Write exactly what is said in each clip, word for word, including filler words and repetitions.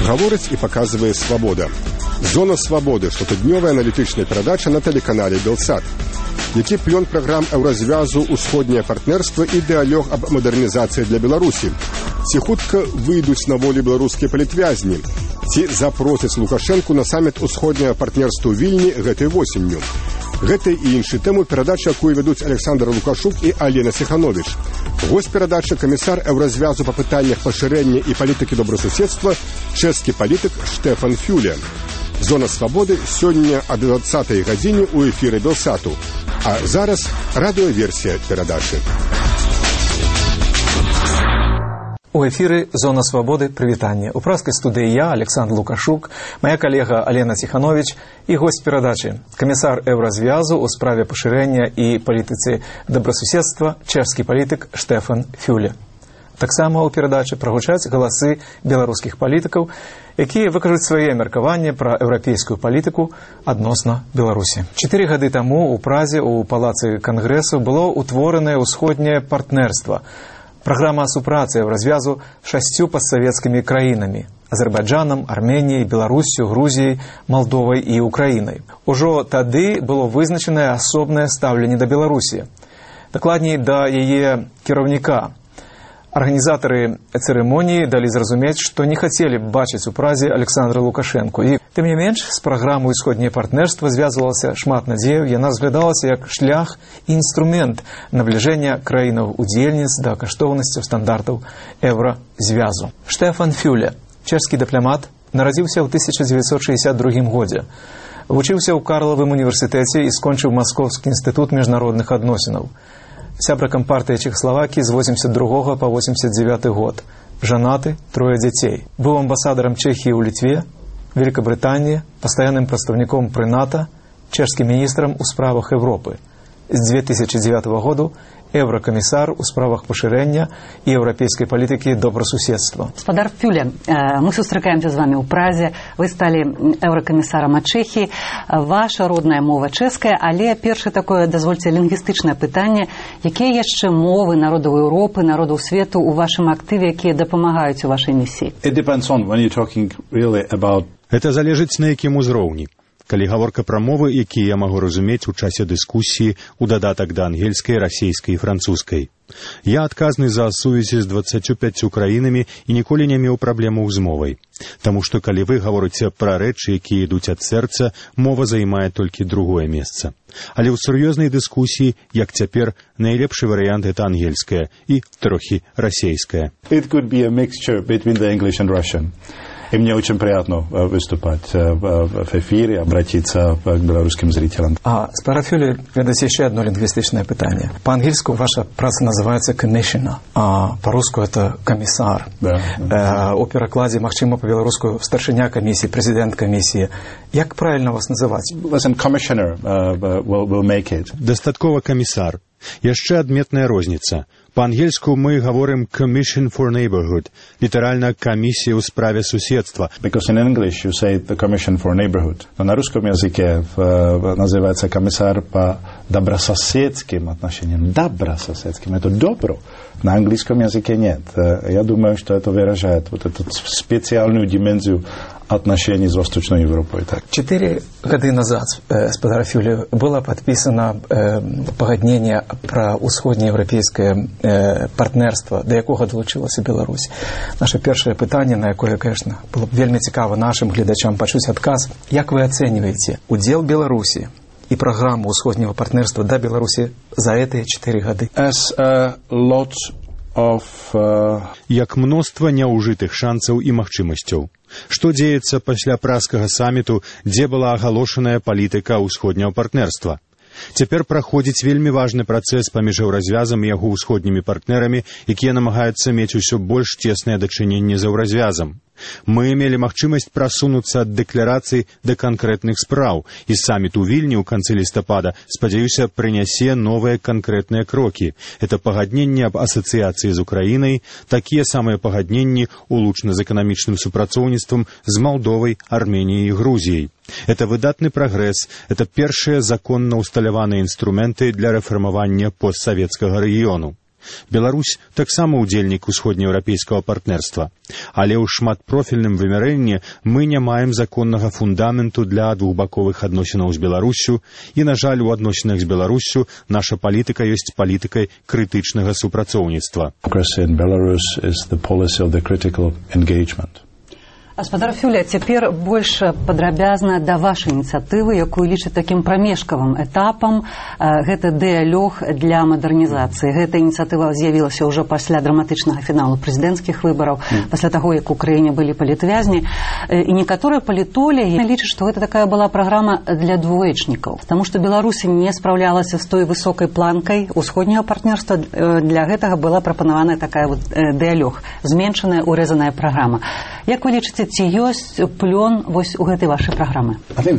гаворыць і паказвае «Свабода». «Зона свабоды» – штотыднёвая аналітычная перадача на тэлеканале «Белсат». Які плён праграм еўразвязу «Усходняе партнерства» і дыалог аб мадэрнізацыі для Беларусі? Ці хутка выйдуць на волю беларускія палітвязні? Ці запросяць Лукашэнку на саміт «Усходняе партнерства» ў Вільні гэтай восенню? Гэтай і іншай тэмы перадача, якую вядуць Александр Лукашук і Алена Сіханович. Госць перадачы камісар еўразвязу па пытаннях пашырэння і палітыкі добрасуседства чэшскі палітык Штефан Фюле. «Зона свабоды» сёння о двадцатай гадзіне ў эфіры Белсату. А зараз радыёверсія перадачы. У эфіры «Зона свабоды» прывітанне. У праскай студыі я, Александр Лукашук, моя калега Алена Сіханович і госць перадачы, камісар еўразвязу ў справе пашырэння і палітыцы добрасуседства чэшскі палітык Штефан Фюле. Таксама ў перадачы прагучаць галасы беларускіх палітыкаў, якія выкажуць свае меркаванні пра еўрапейскую палітыку адносна Беларусі. Чатыры гады таму ў Празе ў палацы Кангрэсу было ўтворанае ўсходняе партнерства. Праграма супрацы еўразвязу шасцю постсавецкімі краінамі – Азербайджанам, Арменіяй, Беларусю, Грузіяй, Малдовай і Украінай. Ужо тады было вызначанае асобнае стаўленне да Беларусі. Дакладней, да яе кіраўніка. Арганізатары цырымоніі далі зразумець, што не хацелі б бачыць у Празе Александра Лукашэнку. І, тым не менш, з праграмай «Усходняе партнерства» звязвалася шмат надзеяў, яна зглядалася як шлях і інструмент набліжэння краінаў-удзельніц да каштоўнасцяў стандартаў еўразвязу. Штефан Фюле, чэшскі дыпламат, нарадзіўся ў тысяча дзевяцьсот шэсцьдзесят другім годзе. Вучыўся ў Карлавым універсітэце і скончыў Маскоўскі інстытут міжнародных адносінаў. Сябра Кампартыі Чэхаславакіі з восемьдесят другога па восемьдесят девяты год. Жанаты, трое дзяцей. Быў амбасадарам Чэхіі ў Літве, Великабрытаніі, пастаянным прадстаўніком пры НАТО, чэшскім міністрам у справах Европы. З две тысячи девятого году еўракамісар у справах пашырэння і еўрапейскай палітыкі добрасуседства. Гаспадар Фюле, мы сустракаемся з вами ў Празе. Вы сталі еўракамісарам ад Чэхіі. Ваша родная мова чэшская, але першае такое, дазвольце, лінгвістычнае пытанне. Якія яшчэ мовы народаў Еўропы, народаў свету ў вашым актыве, якія дапамагаюць у вашай місіі? It depends on when you're talking really about... Гэта залежыць на якім узроўні. Калі гаворка пра мовы, якія я магу разумець у часе дыскусіі ў дадатак да ангельскай, расейскай і французскай. Я адказны за сувязі з дваццаццю пяццю краінамі і ніколі не меў праблемаў з мовай. Таму што калі вы гаворыце пра рэчы, якія ідуць ад сэрца, мова займае толькі другое месца. Але ў сур'ёзнай дыскусіі, як цяпер, найлепшы варыянт гэта ангельская і трохі расейская. It could be a mixture between the English and Russian. И мне очень приятно выступать в эфире, обратиться к белорусским зрителям. А, Гаспадар Фюле, ведаце еще одно лингвистичное питание. По-английски ваша праца называется commissioner, а по-русски это комиссар. Да. Э, у перакладе, магчыма, по-беларуску старшыня комиссии, президент комиссии. Як правильно вас называть? Listen, commissioner uh, will, will make it. Дастаткова камісар. Яшчэ адметная розніца. Па-ангельску мы гаворым Commission for Neighborhood, літаральна камісія ў справе суседства. Because in English you say the Commission for Neighborhood. Но на русском языке uh, называется комиссар по добрососедским отношениям. Добрососедским. Это добро. На английском языке нет. Я думаю, что это выражает вот эту специальную димензию отношений с Восточной Европой. Так. Четыре года назад, Гаспадар Фюле, было подписано э, погоднение про усходнеевропейское э, партнерство, до якого долучилася Беларусь. Наше перше питання, на яке, конечно, було б вельми цікаво нашим глядачам почуть отказ. Як ви оцениваете удел Беларуси и программу усходнего партнерства до Беларуси за эти четыре года? As a lot of... Uh... Як мноства няўжытых шансаў і магчымасцяў. Што дзеецца пасля празскага саміту, дзе была агалошаная палітыка ўсходняга партнерства? Цяпер праходзіць вельмі важны працэс паміж еўразвязам і яго ўсходнімі партнерамі, якія намагаюцца мець усё больш цеснае дачыненне з еўразвязам. Мы мелі магчымасць прасунуцца ад дэкларацый да канкрэтных спраў, і саміт у Вільні ў канцы лістапада, спадзяюся, прынясе новыя канкрэтныя крокі. Это пагадненне аб асацыяцыі з Украінай, такія самыя пагадненні улучна з эканамічным супрацоўніцтвам з Малдовай, Арменіяй і Грузіяй. Это выдатны прагрэс, это першыя законна ўсталяваныя інструменты для рэфармавання постсавецкага рэгіёну. Беларусь таксама ўдзельнік усходнееўрапейскага партнерства, але ў шматпрофільным вымярэнні мы не маем законнага фундаменту для двухбаковых адносінаў з Беларуссю, і, на жаль, у адносінах з Беларуссю наша палітыка ёсць палітыкай крытычнага супрацоўніцтва. Гаспадар Фюля, цяпер больш падрабязна да вашай ініцыятывы, якую лічыць такім прамежкавым этапам. Гэта дыялог для мадэрнізацыі. Гэта ініцыятыва з'явілася ўжо пасля драматычнага фіналу прэзідэнцкіх выбараў, пасля таго, як у краіне былі палітвязні. І некаторыя палітолагі лічаць, што гэта такая была праграма для двоечнікаў, таму што Беларусь не спраўлялася з той высокай планкай усходняга партнерства. Для гэтага была прапанаваная такая вот дыялог, зменшаная, урэзаная праграма. Як вы лічыце, ці ёсць плён вось у гэтай вашай праграмы?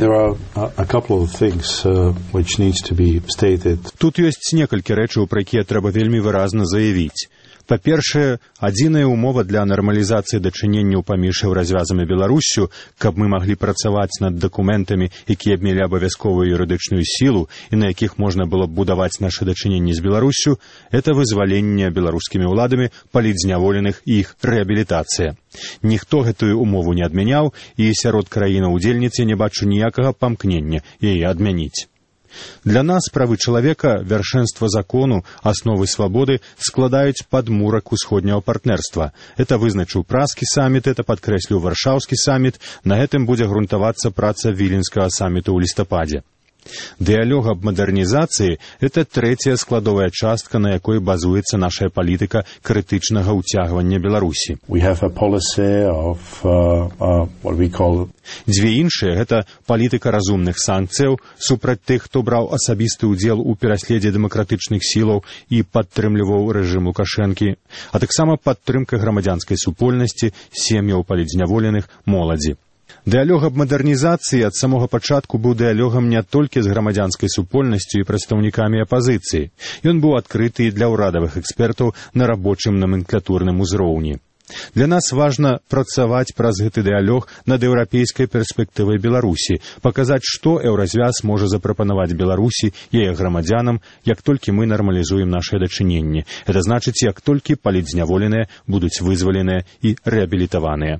Тут ёсць некалькі рэчаў, пра якія трэба вельмі выразна заявіць. Па-першае, адзіная ўмова для нармалізацыі дачыненняў паміж еўразвязам і Беларуссю, каб мы маглі працаваць над дакументамі, якія б мелі абавязковую юрыдычную сілу і на якіх можна было б будаваць нашы дачыненні з Беларуссю, это вызваленне беларускімі ўладамі палітзняволеных і іх рэабілітацыя. Ніхто гэтую умову не адмяняў, і сярод краіны-удзельніцы не бачу ніякага памкнення яе адмяніць. Для нас правы чалавека, вяршэнства закону, асновы свабоды складаюць падмурак усходняга партнерства. Это вызначыў празкі саміт, это падкрэсліў варшаўскі саміт, на гэтым будзе грунтавацца праца віленскага саміту ў лістападзе. Дыялог аб мадэрнізацыі – это трэцяя складовая частка, на якой базуецца наша палітыка крытычнага ўцягвання Беларусі. Of, uh, uh, call... Дзве іншыя – гэта палітыка разумных санкцыяў супраць тых, хто браў асабісты ўдзел у пераследзе дэмакратычных сілаў і падтрымліваў рэжым Лукашэнкі, а таксама падтрымка грамадзянскай супольнасці, сем'яў палітзняволеных, моладзі. Дыялог аб мадэрнізацыі ад самога пачатку быў дыялогам не толькі з грамадзянскай супольнасцю і прадстаўнікамі апазіцыі. Ён быў адкрыты і для ўрадавых экспертаў на рабочым наменклатурным узроўні. Для нас важна працаваць праз гэты дыялог над еўрапейскай перспектывай Беларусі, паказаць, што еўразвяз можа запрапанаваць Беларусі, яе грамадзянам, як толькі мы нармалізуем нашыя дачыненні. Это значыць, як толькі палітзняволеныя будуць вызваленыя і рэабілітаваныя.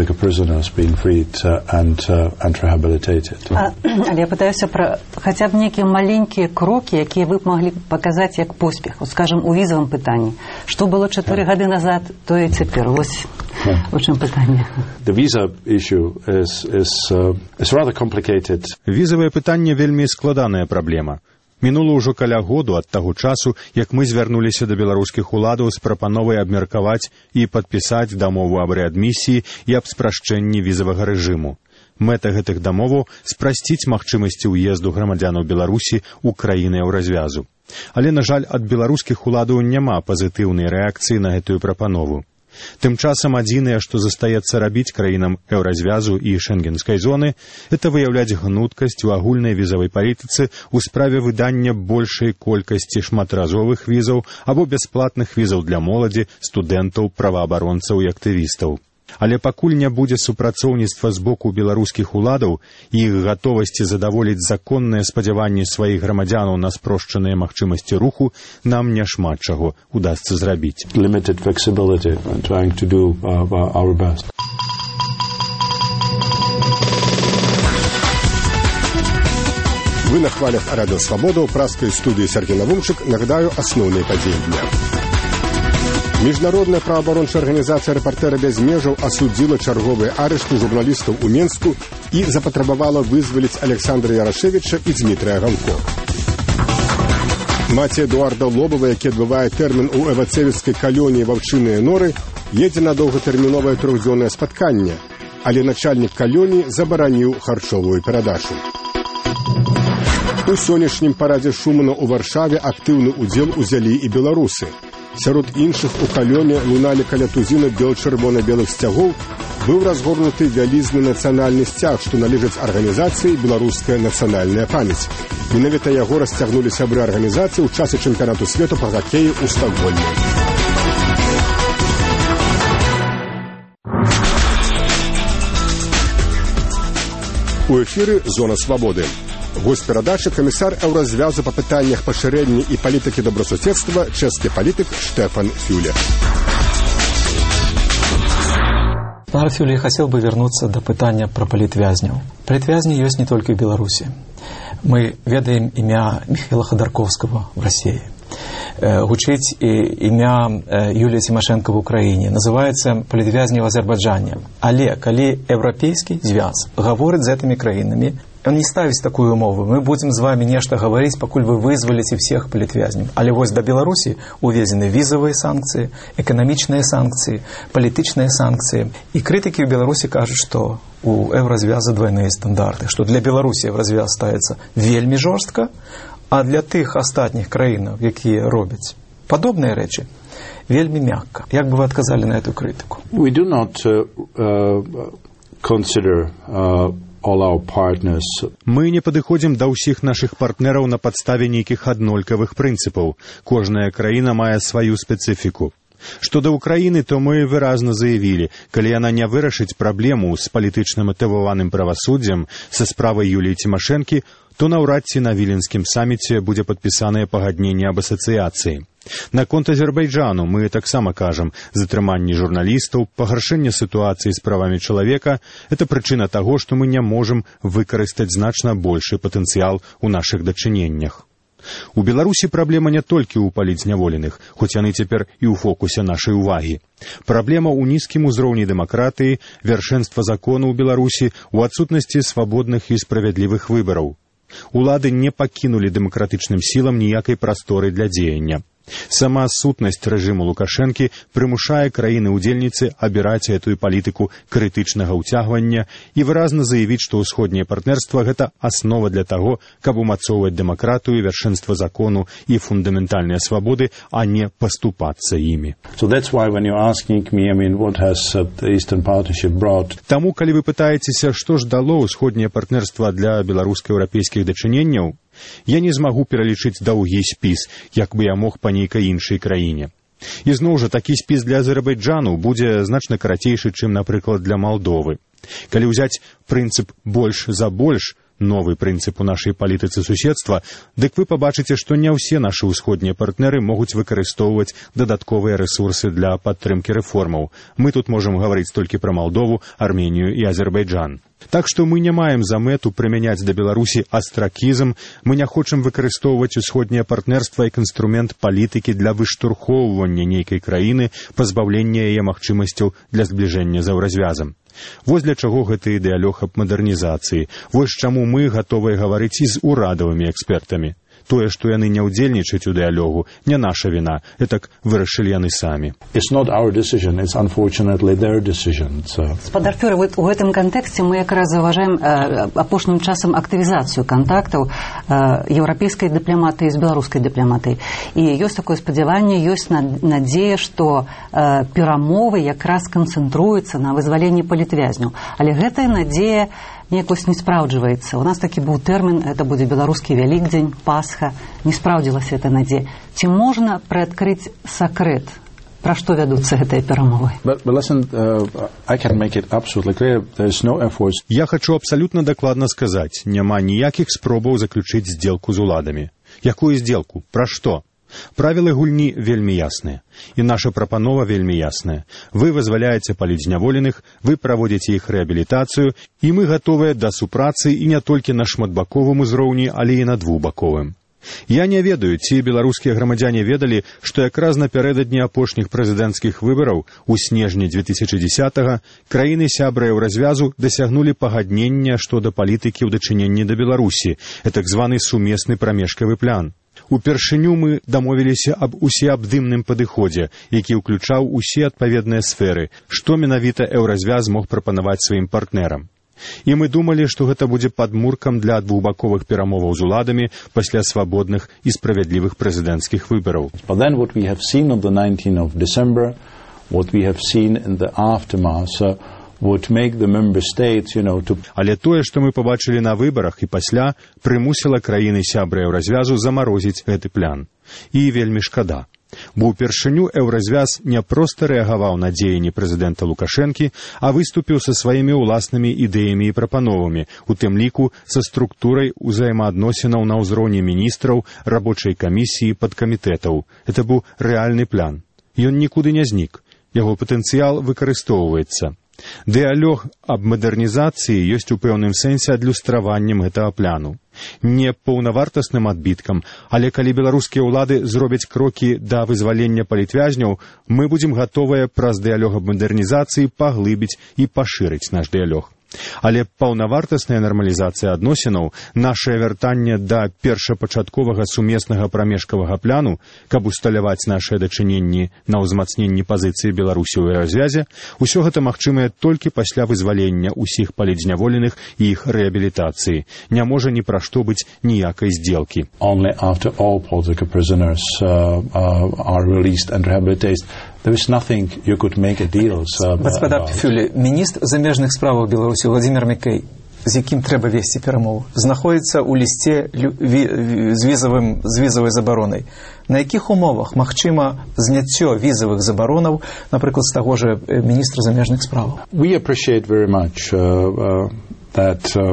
Але я пытаюся пра хаця б нейкія маленькія крокі, якія вы б маглі паказаць як поспех. Вот, скажем, у візавым пытанні. Што было чатыры гады назад, то і цяпер. Вось у чым пытанне. Візавае пытанне вельмі складаная праблема. Мінула ўжо каля году ад таго часу, як мы звярнуліся да беларускіх уладаў з прапановай абмеркаваць і падпісаць дамову аб рэадмісіі і аб спрашчэнні візавага рэжыму. Мэта гэтых дамоваў – спрасціць магчымасці ўезду грамадзянаў Беларусі ў краіны еўразвязу. Але, на жаль, ад беларускіх уладаў няма пазітыўнай рэакцыі на гэтую прапанову. Тым часам адзінае, што застаецца рабіць краінам еўразвязу і шэнгенскай зоны, это выяўляць гнуткасць у агульнай візавай палітыцы ў справе выдання большай колькасці шматразовых візаў або бясплатных візаў для моладзі, студэнтаў, праваабаронцаў і актывістаў. Але пакуль не будзе супрацоўніцтва з боку беларускіх уладаў і іх гатовасці задаволіць законныя спадзяванні сваіх грамадзянаў на спрошчаныя магчымасці руху, нам няшмат чаго удасца зрабіць. Вы на хвалях Радио Свобода ў праскай студыі Сергей Навумчык. Нагадаю асноўныя падзеі дня. Міжнародная праваабарончая арганізацыя «Рэпартэры без межаў» асудзіла чарговыя арышты журналістаў у Менску і запатрабавала вызваліць Александра Ярашевіча і Дмітрия Галко. Маці Эдуарда Лобава, які адбывае тэрмін у эвацевіцкай калоніі ваўчыныя норы, едзе на доўгатэрміновае трохдзённае спатканне, але начальнік калоніі забараніў харчовую перадачу. У сённяшнім парадзе Шумана ў Варшаве актыўны ўдзел узялі і беларусы. Сярод іншых у калёне луналі каля тузіна бел-чырвона-белых сцягоў быў разгорнуты вялізны нацыянальны сцяг, што належыць арганізацыі «Беларуская нацыянальная памяць». Менавіта яго расцягнулі сябры арганізацыі ў часе чэмпіянату свету па хакеі ў Стокгольме. У эфіры «Зона свабоды». Гость перадачы камісар Еўразвязу па пытаннях пашырэння і палітыкі добрасуседства чэшскі палітык Штефан Фюле. Пан Фюле, я хотел бы вернуться до пытания про политвязню. Политвязни есть не только в Беларуси. Мы ведаем имя Михаила Ходорковского в России. Гучить имя Юлии Тимошенко в Украине. Называется политвязни в Азербайджане. Але, коли Европейский звяз говорит с этими краинами, он не ставить такую умову. Мы будем с вами нечто говорить, покуль вы вызволите всех политвязней. Але вось до Беларуси увезены визовые санкции, экономичные санкции, политичные санкции. И критики в Беларуси кажут, что у Еврозвяза двойные стандарты, что для Беларуси Еврозвяз ставится вельми жорстко, а для тих остатніх країн, які роблять подобні речі, вельми м'яко. Як би ви відказали на цю критику? We do not uh, uh, consider uh, all our partners. Мы не падыходзім да ўсіх нашых партнераў на падставе нейкіх аднолькавых прынцыпаў. Кожная краіна мае сваю спецыфіку. Што да Украіны, то мы выразна заявілі, калі яна не вырашыць праблему з палітычна матываваным правасуддзем са справай Юліі Тимошенкі, то наўрад ці на Віленскім саміце будзе падпісанае пагадненне аб асацыяцыі. Наконт Азербайджану мы таксама кажам, затрыманне журналістаў, пагаршэнне сітуацыі з правамі чалавека – это прычына таго, што мы не можам выкарыстаць значна большы патэнцыял у нашых дачыненнях. У Беларусі праблема не толькі ў палітзняволеных, хоць яны цяпер і ў фокусе нашай увагі. Праблема ў нізкім узроўні дэмакратыі, вяршэнства закону ў Беларусі, у адсутнасці свабодных і справядлівых выбараў. Улады не пакінулі дэмакратычным сілам ніякай прасторы для дзеяння. Сама сутнасць рэжыму Лукашэнкі прымушае краіны-удзельніцы абіраць гэтую палітыку крытычнага ўцягвання і выразна заявіць, што ўсходняе партнерства – гэта аснова для таго, каб умацоўваць дэмакратыю, вяршэнства закону і фундаментальныя свабоды, а не паступацца імі. So that's why when you're asking me, I mean, what has uh, the Eastern Partnership brought? Таму, калі вы пытаецеся, што ж дало ўсходняе партнерства для беларуска-еўрапейскіх дачыненняў, я не змагу пералічыць доўгі спіс, як бы я мог па нейкай іншай краіне. І зноў жа, такі спіс для Азербайджану будзе значна карацейшы, чым, напрыклад, для Малдовы. Калі ўзяць прынцып «больш за больш», новы прынцып у нашай палітыцы суседства, дык вы пабачыце, што не ўсе нашы ўсходнія партнеры могуць выкарыстоўваць дадатковыя рэсурсы для падтрымкі рэформаў. Мы тут можам гаварыць толькі пра Малдову, Арменію і Азербайджан. Так што мы не маем за мэту прымяняць да Беларусі астракізм, мы не хочам выкарыстоўваць усходняе партнерства як інструмент палітыкі для выштурхоўвання нейкай краіны, пазбаўлення яе магчымасцяў для збліжэння з Еўразвязам. Вось для чаго гэты ідэалог аб мадэрнізацыі. Вось чаму мы гатовыя гаварыць і з урадавымі экспертамі. Тое, што яны не ўдзельнічаюць у дыялогу, не наша віна, гэтак вырашылі яны самі. It's not our decision, it's unfortunately their decision. So. Спадар Фюре, у гэтым кантэксце мы якраз заўважаем э, апошнім часам актывізацыю кантактаў э, еўрапейскай дыпламатыі з беларускай дыпламатыі. І ёсць такое спадзяванне, ёсць надзея, што э, перамовы якраз канцэнтруюцца на вызваленні палітвязняў. Але гэтая надзея некось не спраўджваецца. У нас такі быў тэрмін, это будзе беларускі Вялікдзень, Пасха. Не спраўдзілася эта надзея. Ці можна прыадкрыць сакрэт, пра што вядуцца гэтыя перамовы? But, but listen, uh, I can make it absolutely clear. There's no efforts. Я хачу абсалютна дакладна сказаць, няма ніякіх спробаў заключыць здзелку з уладамі. Якую здзелку? Пра што? Правілы гульні вельмі ясныя. І наша прапанова вельмі ясная. Вы вызваляеце палітзняволеных, вы праводзіце іх рэабілітацыю, і мы гатовыя да супрацы і не толькі на шматбаковым узроўні, але і на двухбаковым. Я не ведаю, ці беларускія грамадзяне ведалі, што якраз напярэдадні апошніх прэзідэнцкіх выбараў у снежні две тысячы дзесятага краіны сябры Еўразвязу дасягнулі пагаднення што да палітыкі ў дачыненні да Беларусі, так званы сумесны прамежкавы план. Упершыню мы дамовіліся аб усеабдымным падыходзе, які ўключаў усе адпаведныя сферы, што менавіта Еўразвяз мог прапанаваць сваім партнерам. І мы думалі, што гэта будзе падмуркам для двухбаковых перамоваў з уладамі пасля свабодных і справядлівых прэзідэнцкіх выбараў. But then what we have seen on the nineteenth of December, what we have seen in the aftermath, uh, would make the member states, you know, to... Але тое, што мы пабачылі на выбарах і пасля, прымусіла краіны сябры Еўразвязу замарозіць гэты план. І вельмі шкада. Бо ўпершыню еўразвяз не проста рэагаваў на дзеянні прэзідэнта Лукашэнкі, а выступіў са сваімі ўласнымі ідэямі і прапановамі, у тым ліку са структурай узаемаадносінаў на ўзроўні міністраў, рабочай камісіі, падкамітэтаў. Это быў рэальны план. Ён нікуды не знік. Яго патэнцыял выкарыстоўваецца. Дыялог аб мадэрнізацыі ёсць у пэўным сэнсе адлюстраваннем гэтага пляну. Не паўнавартасным адбіткам, але калі беларускія ўлады зробяць крокі да вызвалення палітвязняў, мы будзем гатовыя праз дыялог аб мадэрнізацыі паглыбіць і пашырыць наш дыялог. Але паўнавартасная нармалізацыя адносінаў, нашае вяртанне да першапачатковага сумеснага прамежкавага пляну, каб усталяваць нашыя дачыненні на ўзмацненні пазіцыі Беларусі ў развязе, усё гэта магчымае толькі пасля вызвалення ўсіх палітзняволеных і іх рэабілітацыі. Не можа ні пра што быць ніякай здзелкі. Only after all political prisoners uh, uh, are released and rehabilitated, there is nothing you could make a deal about. Господа Пфюлі, міністр замежных справаў Беларусі Владимир Макей, з якім трэба весці перамовы, знаходзіцца ў лісце з візавым з візавай забаронай. На якіх умовах магчыма зняццё візавых забаронаў, напрыклад, з таго ж міністра замежных справаў? We appreciate very much uh, uh, that uh,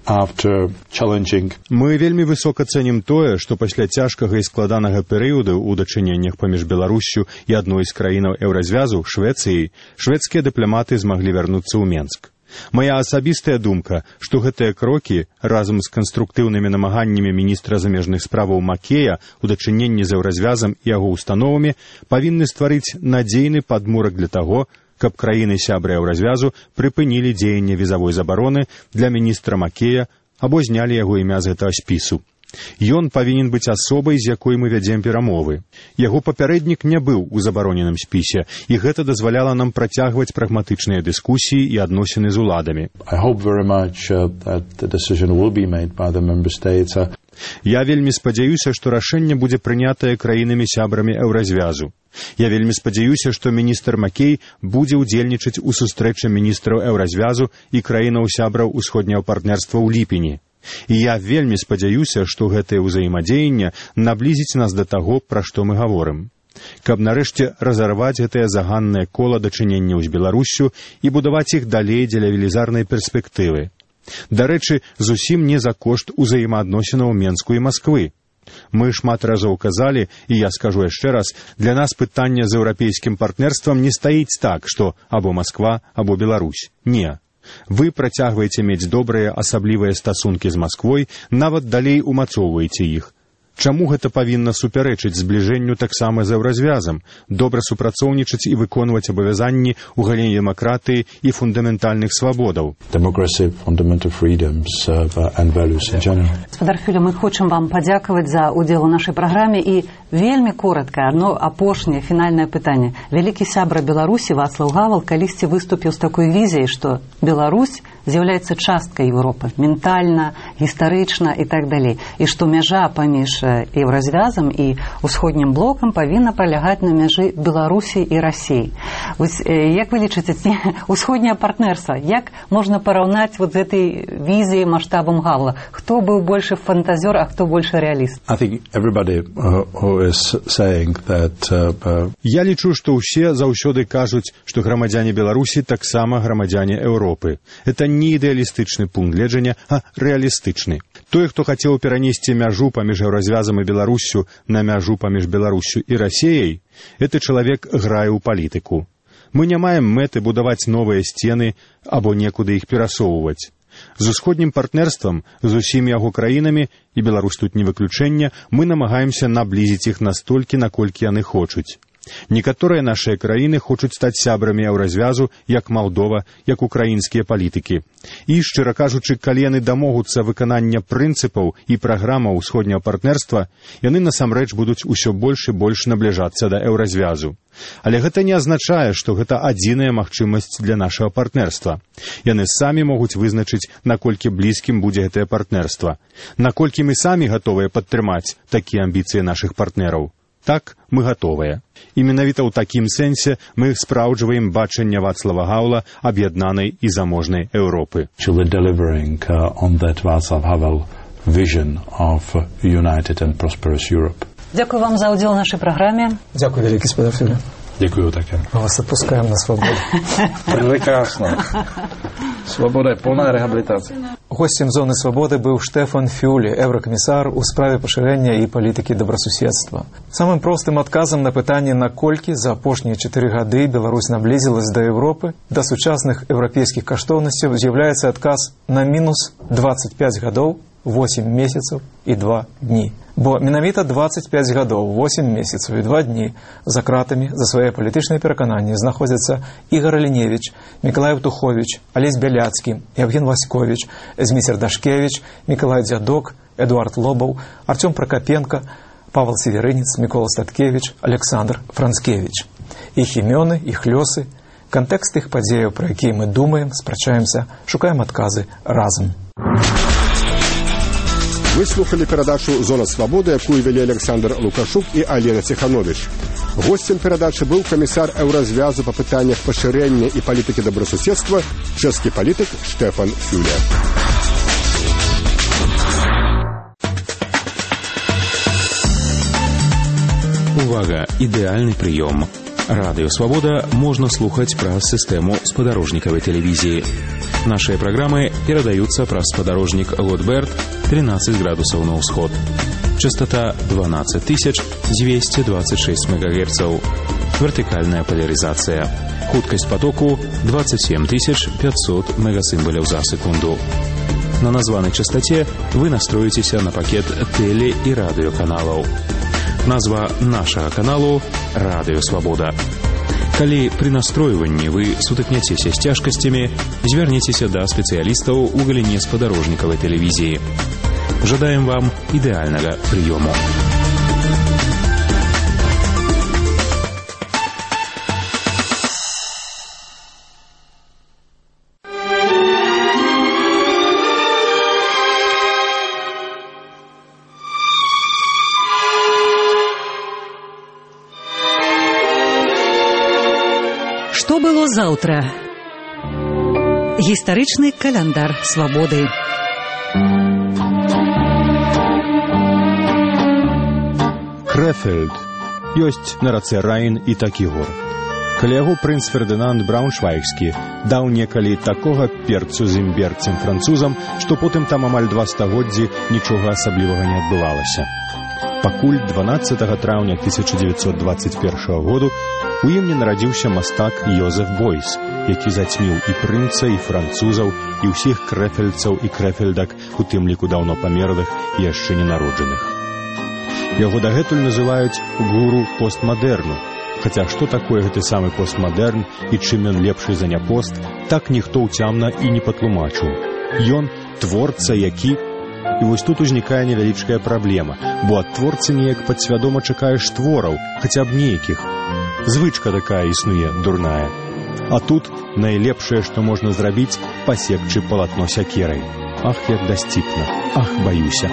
after challenging. Мы вельмі высока цэнім тое, што пасля цяжкага і складанага перыяду ў дачыненнях паміж Беларуссю і адной з краінаў еўразвязу, Швецыяй, шведскія дыпламаты змаглі вярнуцца ў Менск. Мая асабістая думка, што гэтыя крокі, разам з канструктыўнымі намаганнямі міністра замежных справаў Макея ў дачыненні з еўразвязам і яго установамі, павінны стварыць надзейны падмурак для таго, каб краіны-сябры еўразвязу прыпынілі дзеянне візавой забароны для міністра Макея або знялі яго імя з гэтага спісу. Ён павінен быць асобай, з якой мы вядзем перамовы. Яго папярэднік не быў у забароненым спісе, і гэта дазваляла нам працягваць прагматычныя дыскусіі і адносіны з уладамі. I hope very much uh, that the decision will be made by the member states. Uh... Я вельмі спадзяюся, што рашэнне будзе прынятае краінамі-сябрамі еўразвязу. Я вельмі спадзяюся, што міністр Макей будзе ўдзельнічаць у сустрэчы міністраў еўразвязу і краінаў-сябраў усходняга партнерства ў ліпені. І я вельмі спадзяюся, што гэтае ўзаемадзеянне наблізіць нас да таго, пра што мы гаворым. Каб нарэшце разарваць гэтае заганнае кола дачыненняў з Беларуссю і будаваць іх далей дзеля велізарнай перспектывы. Дарэчы, зусім не за кошт узаемаадносінаў Менску і Масквы. Мы шмат разоў казалі, і я скажу яшчэ раз, для нас пытанне з еўрапейскім партнерствам не стаіць так, што або Масква, або Беларусь. Не. Вы працягваеце мець добрыя асаблівыя стасункі з Масквой, нават далей умацоўваеце іх. Чаму гэта павінна супярэчыць збліжэнню таксама з еўразвязам, добра супрацоўнічаць і выконваць абавязанні ў галіне дэмакратыі і фундаментальных свабодаў? Democracy, fundamental freedoms uh, and values in general. Гаспадар Фюля, мы хочам вам падзякаваць за ўдзел у нашай праграме і вельмі коротка, адно апошняе фінальнае пытанне. Вялікі сябра Беларусі Вацлаў Гавал калісьці выступіў з такой візіяй, што Беларусь з'яўляецца часткай Еўропы, ментальна, гістарычна і так далей, і што мяжа паміж еўразвязам і ўсходнім блокам павінна пралягаць на мяжы Беларусі і Расіі. Вось, як вы лічыце, усходняе партнерства, як можна параўнаць вот з этой візіяй маштабам Гавла? Хто быў большы фантазёр, а хто большы рэаліст? I think everybody uh, who is saying that uh, uh... Я лічу, што ўсе заўсёды кажуць, што грамадзяне Беларусі таксама грамадзяне Еўропы. Это не ідэалістычны пункт гледжання, а рэалістычны. Той, хто хацеў перанесці мяжу паміж еўразвязам і Беларуссю на мяжу паміж Беларуссю і Расіяй, гэты чалавек грае ў палітыку. Мы не маем мэты будаваць новыя сцены або некуды іх перасоўваць. З усходнім партнерствам, з усімі яго краінамі, і Беларусь тут не выключэнне, мы намагаемся наблізіць іх настолькі, наколькі яны хочуць. Некаторыя нашыя краіны хочуць стаць сябрамі еўразвязу, як Малдова, як украінскія палітыкі. І, шчыра кажучы, калі яны дамогуцца выканання прынцыпаў і праграмаў усходняга партнерства, яны насамрэч будуць усё больш і больш набліжацца да еўразвязу. Але гэта не азначае, што гэта адзіная магчымасць для нашага партнерства. Яны самі могуць вызначыць, наколькі блізкім будзе гэтае партнерства, наколькі мы самі гатовыя падтрымаць такія амбіцыі нашых партнераў. Так, мы гатовыя. І менавіта ў такім сэнсе мы спраўджваем бачанне Вацлава Гаўла аб'яднанай і заможнай Еўропы. Delivering uh, on that Václav Havel vision of united and prosperous Europe. Дзякую вам за ўдзел у нашай праграме. Дзякуй вялікі, спадар Фюле. Дякую таке. Мы вас отпускаем на свободу. Прекрасно. Свобода – повна реабілітація. Гостем Зоны Свободы быў Штэфан Фюле, еўракамісар у справе пашырэння і палітыкі добрасуседства. Самым простым адказам на пытанне, наколькі за апошнія чатыры гады Беларусь наблізілась да Европы, да сучасных еўрапейскіх каштоўнасцяў, з'яўляецца адказ на мінус двадцать пять гадоў, восемь месяцаў і два дні. Бо менавіта двадцать пять гадоў, восемь месяцаў і два дні за кратамі за свае палітычныя перакананні знаходзяцца Ігор Аліневіч, Мікалай Утуховіч, Алесь Бяляцкі, Евген Васьковіч, Зміцер Дашкевіч, Мікалай Дзядок, Эдуард Лобаў, Артём Прокопенко, Павел Северынец, Мікола Статкевіч, Александр Францкевіч. Іх імёны, іх лёсы, кантэкст іх падзеяў, пра якія мы думаем, спрачаемся, шукаем адказы разам. Вы слухали перадачу «Зона свободы», якую вели Александр Лукашук и Алена Тиханович. Гостем перадачи был комиссар Еўразвязу по пытаниях поширения и политики добрососедства, чешский политик Штэфан Фюле. Увага! Ідэальны прыём. Радыё «Свабода» можна слухаць праз сістэму спадарожнікавай тэлевізіі. Нашыя праграмы перадаюцца праз спадарожнік Лотберт тринадцать градусаў на ўсход. Частота двенадцать тысяч двести двадцать шесть мегагерцаў. Вертыкальная поляризация. Хуткасць потоку двадцать семь тысяч пятьсот мегасимволяў за секунду. На названай частоте вы настроіцеся на пакет теле- і радыёканалаў. Назва нашага каналу «Радыё Свабода». Калі пры настройванні вы сутыкняцеся з цяжкасцямі, звярніцеся да спецыялістаў у галіне спадарожнікавай тэлевізіі. Жадаем вам ідэальнага прыёму. Што было заўтра? Гістарычны каляндар свабоды. Крэфельд. Ёсць на рацэ Райн і такі горад. Каля яго прынц Фердынанд Брауншвайгскі даў некалі такога перцу з імберцам французам, што потым там амаль два стагоддзі нічога асаблівага не адбывалася. Пакуль дванаццатага траўня тысяча дзевяцьсот двадцать першага году у ім не нарадзіўся мастак Йозеф Бойс, які зацьміў і прынца, і французаў, і ўсіх крэфельцаў і крэфельдак, у тым ліку даўно памерлых і яшчэ ненароджаных. Яго дагэтуль называюць гуру постмадэрну, хаця што такое гэты самы постмадэрн і чым ён лепшы за няпост, так ніхто ўцямна і не патлумачыў. Ён творца, які... І вось тут узнікае невялічкая праблема, бо ад творцы неяк падсвядома чакаеш твораў, хаця б нейкіх. Звычка такая існуе, дурная. А тут найлепшае, што можна зрабіць, пасекчы палатно сякерай. Ах, як дасціпна, ах, баюся.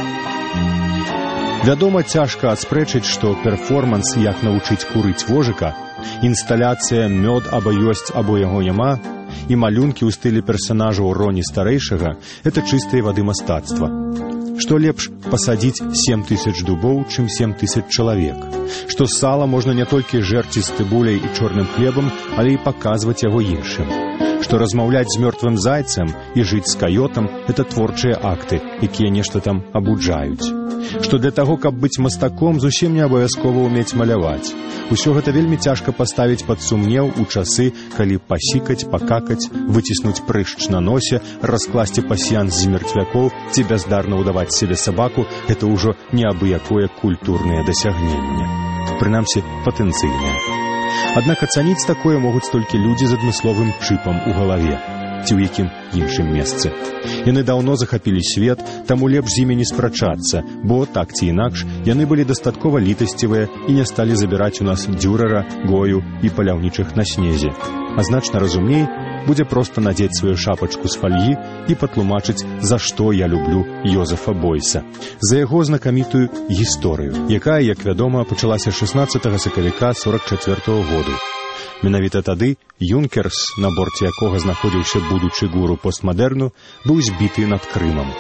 Вядома, цяжка аспрэчыць, што перформанс «Як навучыць курыць вожыка», інсталяцыя «Мёд або ёсць, або яго няма» і малюнкі ў стылі персанажаў Роні старэйшага – гэта чыстай вады мастацтва. Што лепш пасадзіць сем тысяч дубоў, чым сем тысяч чалавек. Што сала можна не толькі жэрці з цыбуляй і чорным хлебам, але і паказваць яго іншым. Што размаўляць з мёртвым зайцам і жыць з каётам – гэта творчыя акты, якія нешта там абуджаюць. Што для таго, каб быць мастаком, зусім не абавязкова ўмець маляваць. Усё гэта вельмі цяжка паставіць пад сумнеў у часы, калі пасікаць, пакакаць, выціснуць прышч на носе, раскласці пасьянс з мертвякоў ці бяздарна ўдаваць сябе сабаку – гэта ўжо неабыякое культурнае дасягненне. Прынамсі, патэнцыйнае. Аднак ацаніць такое могуць толькі людзі з адмысловым чыпам у галаве ці ў якім іншым месцы. Яны даўно захапілі свет, таму лепш з імі не спрачацца, бо, так ці інакш, яны былі дастаткова літасцівыя і не сталі забіраць у нас Дюрера, Гою і паляўнічых на снезе. А значна разумней будзе проста надзець сваю шапачку з фальгі і патлумачыць, за што я люблю Йозефа Бойса. За яго знакамітую гісторыю, якая, як вядома, пачалася шаснаццатага сакавіка сорак чацвёртага году. Менавіта тады Юнкерс, на борце якога знаходзіўся будучы гуру постмадэрну, быў збіты над Крымам.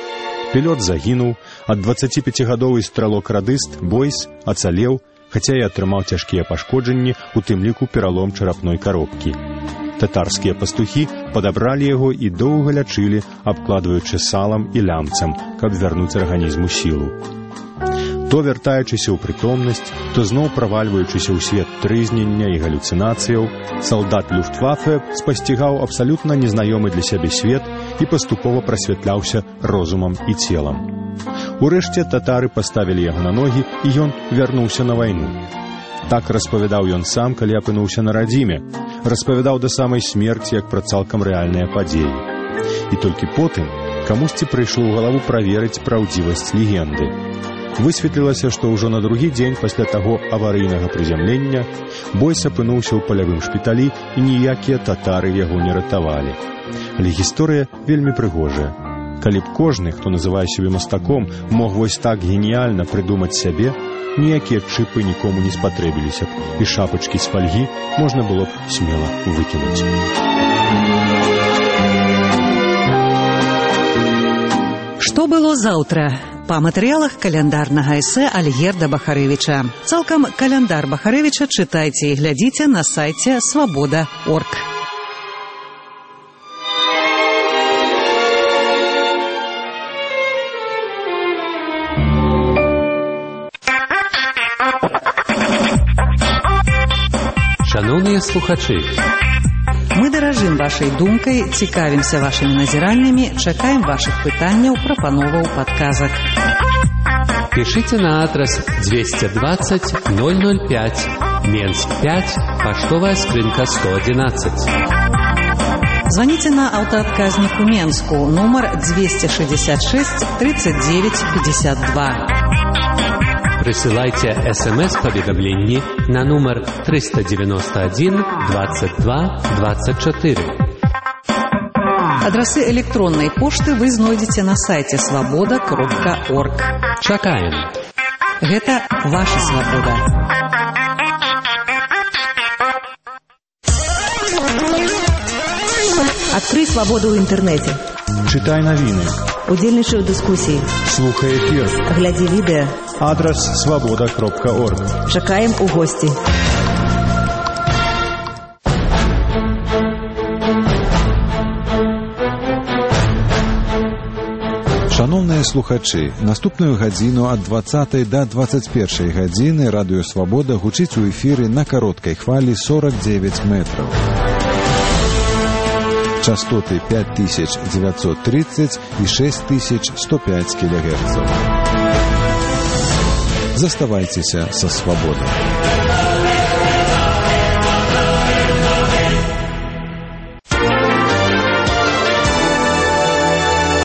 Пілот загінуў, а дваццаціпяцігадовы стралок-радыст Бойс ацалеў, хаця і атрымаў цяжкія пашкоджанні, у тым ліку пералом чарапной каробкі. Татарскія пастухі падабралі яго і доўга лячылі, абкладваючы салам і лямцам, каб вярнуць арганізму сілу. То вяртаючыся ў прытомнасць, то зноў правальваючыся ў свет трызнення і галюцынацыяў, салдат Люфтваффе спасцігаў абсалютна незнаёмы для сябе свет і паступова прасвятляўся розумам і целам. Урэшце татары паставілі яго на ногі, і ён вярнуўся на вайну. Так распавядаў ён сам, калі апынуўся на радзіме, распавядаў да самай смерці, як пра цалкам рэальныя падзеі. І толькі потым камусьці прыйшло ў галаву праверыць праўдзівасць легенды. Высветлілася, што ўжо на другі дзень пасля таго аварыйнага прызямлення Бойс апынуўся ў палявым шпіталі, і ніякія татары яго не ратавалі. Але гісторыя вельмі прыгожая. Калі б кожны, хто называе сябе мастаком, мог вось так геніяльна прыдумаць сябе, ніякія чыпы нікому не спатрэбіліся б, і шапачкі з фальгі можна было б смела выкінуць. Што было заўтра? Па матэрыялах каляндарнага эсэ Альгерда Бахарэвіча. Цалкам каляндар Бахарэвіча чытайце і глядзіце на сайце свабода точка орг. Шановныя слухачы, мы даражым вашай думкай, цікавімся вашымі назіраннямі, чакаем вашых пытанняў, прапановаў, падказак. Пишите на адрес двести двадцать ноль ноль пять, Менск пять, поштовая скрынка сто одиннадцать. Звоните на аўтаадказнік у Менску, нумар двести шестьдесят шесть тридцать девять пятьдесят два. Присылайте смс-поведомление на номер триста девяносто один двадцать два двадцать четыре. Адрасы электронной пошты вы знойдзеце на сайте свобода точка орг. Чакаем. Гэта ваша свабода. Адкрый свабоду ў інтэрнэце. Чытай навіны. Удзельнічай у дыскусіі. Слухай эфір. Глядзі відэа. Адрес свобода точка орг. Чакаем у госці. Шановныя слухачы, наступную гадзіну ад дваццатай да дваццаць першай гадзіны радыё Свабода гучыць у эфіры на кароткай хвалі сорок девять метраў. Частоты пять тысяч девятьсот тридцать и шесть тысяч сто пять килогерцев. Заставайтеся со свободой.